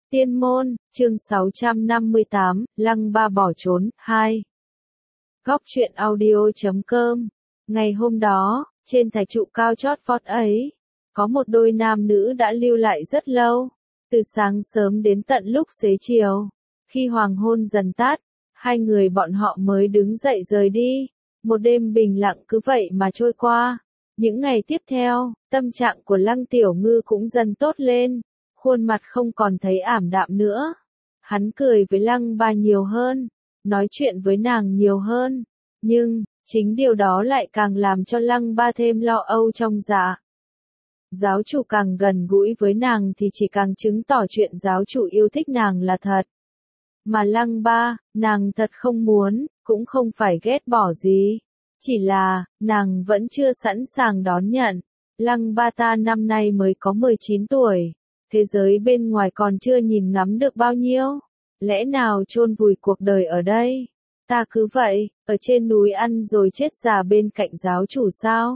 Tiên môn, chương 658, Lăng Ba bỏ trốn, 2. Góc truyện audio.com. Ngày hôm đó, trên thạch trụ cao chót vót ấy, có một đôi nam nữ đã lưu lại rất lâu, từ sáng sớm đến tận lúc xế chiều. Khi hoàng hôn dần tắt, hai người bọn họ mới đứng dậy rời đi. Một đêm bình lặng cứ vậy mà trôi qua. Những ngày tiếp theo, tâm trạng của Lăng Tiểu Ngư cũng dần tốt lên. Khuôn mặt không còn thấy ảm đạm nữa. Hắn cười với Lăng Ba nhiều hơn, nói chuyện với nàng nhiều hơn. Nhưng, chính điều đó lại càng làm cho Lăng Ba thêm lo âu trong dạ. Giáo chủ càng gần gũi với nàng thì chỉ càng chứng tỏ chuyện giáo chủ yêu thích nàng là thật. Mà Lăng Ba, nàng thật không muốn, cũng không phải ghét bỏ gì. Chỉ là, nàng vẫn chưa sẵn sàng đón nhận. Lăng Ba ta năm nay mới có 19 tuổi. Thế giới bên ngoài còn chưa nhìn ngắm được bao nhiêu. Lẽ nào chôn vùi cuộc đời ở đây? Ta cứ vậy, ở trên núi ăn rồi chết già bên cạnh giáo chủ sao?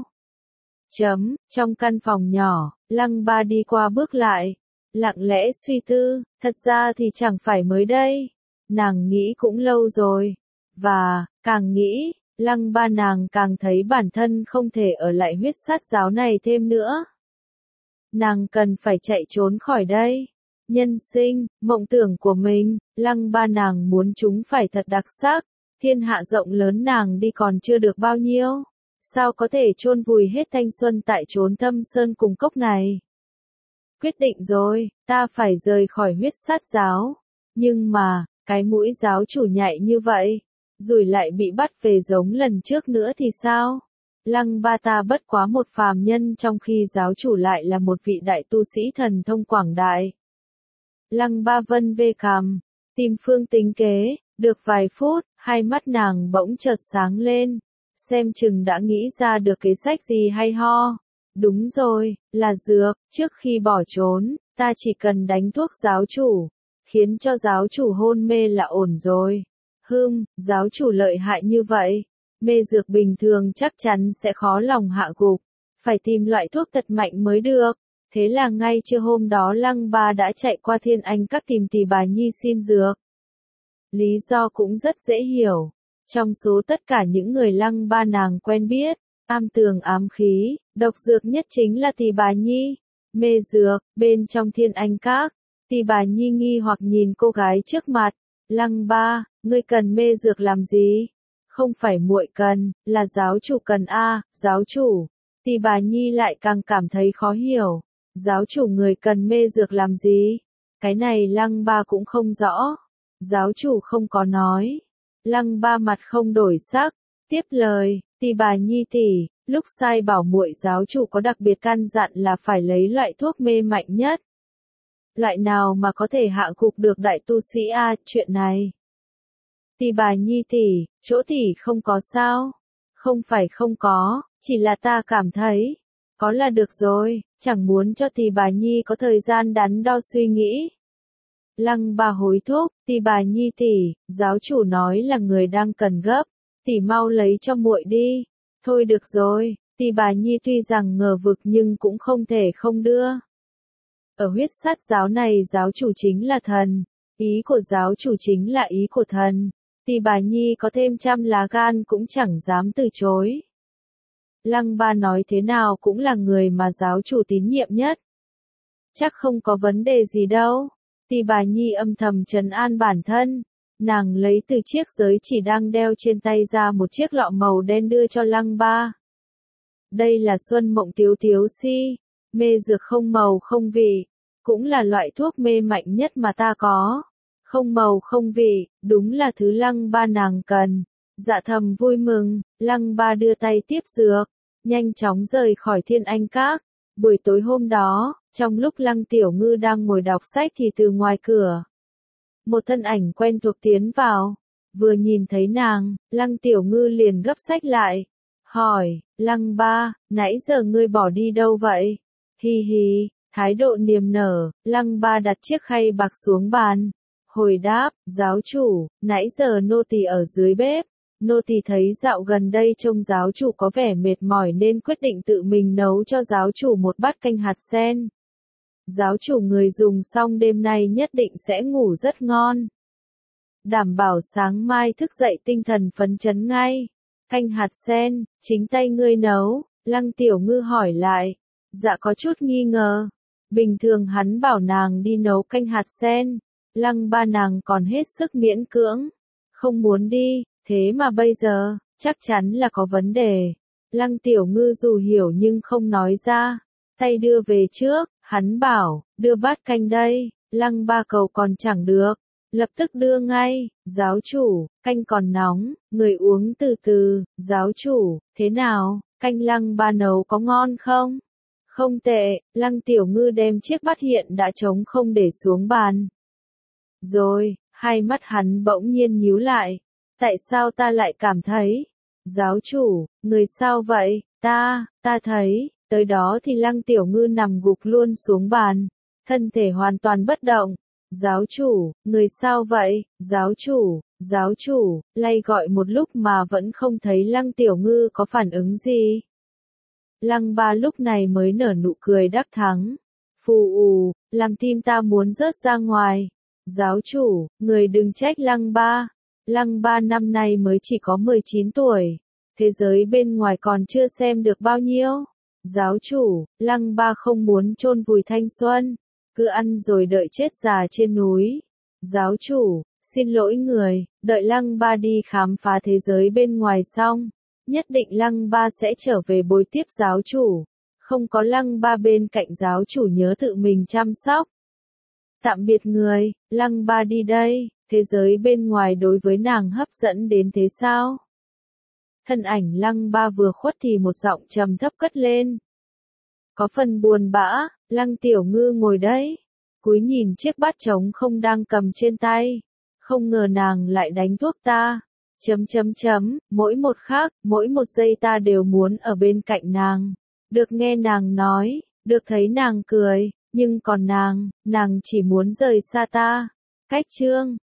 Trong căn phòng nhỏ, Lăng Ba đi qua bước lại, lặng lẽ suy tư, thật ra thì chẳng phải mới đây. Nàng nghĩ cũng lâu rồi. Và, càng nghĩ, Lăng Ba nàng càng thấy bản thân không thể ở lại huyết sát giáo này thêm nữa. Nàng cần phải chạy trốn khỏi đây. Nhân sinh, mộng tưởng của mình, Lăng Ba nàng muốn chúng phải thật đặc sắc. Thiên hạ rộng lớn nàng đi còn chưa được bao nhiêu. Sao có thể chôn vùi hết thanh xuân tại chốn thâm sơn cùng cốc này? Quyết định rồi, ta phải rời khỏi huyết sát giáo. Nhưng mà, cái mũi giáo chủ nhạy như vậy, rồi lại bị bắt về giống lần trước nữa thì sao? Lăng Ba ta bất quá một phàm nhân trong khi giáo chủ lại là một vị đại tu sĩ thần thông quảng đại. Lăng Ba vân vê cằm, tìm phương tính kế, được vài phút, hai mắt nàng bỗng chợt sáng lên, xem chừng đã nghĩ ra được kế sách gì hay ho. Đúng rồi, là dược, trước khi bỏ trốn, ta chỉ cần đánh thuốc giáo chủ, khiến cho giáo chủ hôn mê là ổn rồi. Giáo chủ lợi hại như vậy. Mê dược bình thường chắc chắn sẽ khó lòng hạ gục, phải tìm loại thuốc thật mạnh mới được. Thế là ngay trưa hôm đó Lăng Ba đã chạy qua Thiên Anh Các tìm Tỷ Bà Nhi xin dược. Lý do cũng rất dễ hiểu. Trong số tất cả những người Lăng Ba nàng quen biết, am tường ám khí, độc dược nhất chính là Tỷ Bà Nhi. Mê dược, bên trong Thiên Anh Các, Tỷ Bà Nhi nghi hoặc nhìn cô gái trước mặt. Lăng Ba, ngươi cần mê dược làm gì? Không phải muội cần, là giáo chủ cần a, giáo chủ. Tỷ Bà Nhi lại càng cảm thấy khó hiểu. Giáo chủ người cần mê dược làm gì? Cái này Lăng Ba cũng không rõ. Giáo chủ không có nói. Lăng Ba mặt không đổi sắc, tiếp lời, Tỷ Bà Nhi tỷ, lúc sai bảo muội giáo chủ có đặc biệt căn dặn là phải lấy loại thuốc mê mạnh nhất. Loại nào mà có thể hạ gục được đại tu sĩ a, chuyện này. Tỷ Bà Nhi tỷ, chỗ tỷ không có sao? Không phải không có, chỉ là ta cảm thấy, có là được rồi, chẳng muốn cho Tỷ Bà Nhi có thời gian đắn đo suy nghĩ. Lăng Ba hối thúc, Tỷ Bà Nhi tỷ, giáo chủ nói là người đang cần gấp, tỷ mau lấy cho muội đi. Thôi được rồi, Tỷ Bà Nhi tuy rằng ngờ vực nhưng cũng không thể không đưa. Ở huyết sát giáo này giáo chủ chính là thần, ý của giáo chủ chính là ý của thần. Tỷ Bà Nhi có thêm trăm lá gan cũng chẳng dám từ chối. Lăng Ba nói thế nào cũng là người mà giáo chủ tín nhiệm nhất. Chắc không có vấn đề gì đâu. Tỷ Bà Nhi âm thầm trấn an bản thân. Nàng lấy từ chiếc giới chỉ đang đeo trên tay ra một chiếc lọ màu đen đưa cho Lăng Ba. Đây là Xuân Mộng Tiếu Tiếu Si, mê dược không màu không vị, cũng là loại thuốc mê mạnh nhất mà ta có. Không màu không vị, đúng là thứ Lăng Ba nàng cần. Dạ thầm vui mừng, Lăng Ba đưa tay tiếp dược, nhanh chóng rời khỏi Thiên Anh Các. Buổi tối hôm đó, trong lúc Lăng Tiểu Ngư đang ngồi đọc sách thì từ ngoài cửa, một thân ảnh quen thuộc tiến vào. Vừa nhìn thấy nàng, Lăng Tiểu Ngư liền gấp sách lại, hỏi, Lăng Ba, nãy giờ ngươi bỏ đi đâu vậy? Hi hi, thái độ niềm nở, Lăng Ba đặt chiếc khay bạc xuống bàn. Hồi đáp, giáo chủ, nãy giờ nô tỳ ở dưới bếp, nô tỳ thấy dạo gần đây trông giáo chủ có vẻ mệt mỏi nên quyết định tự mình nấu cho giáo chủ một bát canh hạt sen. giáo chủ người dùng xong đêm nay nhất định sẽ ngủ rất ngon. Đảm bảo sáng mai thức dậy tinh thần phấn chấn ngay. Canh hạt sen, chính tay ngươi nấu, Lăng Tiểu Ngư hỏi lại. Dạ có chút nghi ngờ. Bình thường hắn bảo nàng đi nấu canh hạt sen. Lăng ba nàng còn hết sức miễn cưỡng. Không muốn đi, thế mà bây giờ, chắc chắn là có vấn đề. Lăng Tiểu Ngư dù hiểu nhưng không nói ra. Tay đưa về trước, hắn bảo, đưa bát canh đây. Lăng ba cầu còn chẳng được. Lập tức đưa ngay, giáo chủ, canh còn nóng, người uống từ từ, giáo chủ, thế nào, canh Lăng ba nấu có ngon không? Không tệ, Lăng Tiểu Ngư đem chiếc bát hiện đã trống không để xuống bàn. Rồi, hai mắt hắn bỗng nhiên nhíu lại. Tại sao ta lại cảm thấy? Giáo chủ, người sao vậy? Ta thấy, tới đó thì Lăng Tiểu Ngư nằm gục luôn xuống bàn, thân thể hoàn toàn bất động. Giáo chủ, người sao vậy? Giáo chủ, lay gọi một lúc mà vẫn không thấy Lăng Tiểu Ngư có phản ứng gì. Lăng ba lúc này mới nở nụ cười đắc thắng. Phù ù, làm tim ta muốn rớt ra ngoài. Giáo chủ, người đừng trách Lăng ba. Lăng ba năm nay mới chỉ có 19 tuổi. Thế giới bên ngoài còn chưa xem được bao nhiêu. Giáo chủ, Lăng ba không muốn chôn vùi thanh xuân. Cứ ăn rồi đợi chết già trên núi. Giáo chủ, xin lỗi người, đợi Lăng ba đi khám phá thế giới bên ngoài xong. Nhất định Lăng ba sẽ trở về bồi tiếp giáo chủ. Không có Lăng ba bên cạnh giáo chủ nhớ tự mình chăm sóc. Tạm biệt người, Lăng ba đi đây, thế giới bên ngoài đối với nàng hấp dẫn đến thế sao? Thân ảnh Lăng ba vừa khuất thì một giọng trầm thấp cất lên. Có phần buồn bã, Lăng Tiểu Ngư ngồi đấy, cúi nhìn chiếc bát trống không đang cầm trên tay. Không ngờ nàng lại đánh thuốc ta. Mỗi một khắc, mỗi một giây ta đều muốn ở bên cạnh nàng. Được nghe nàng nói, được thấy nàng cười, nhưng còn nàng chỉ muốn rời xa ta. Cách chương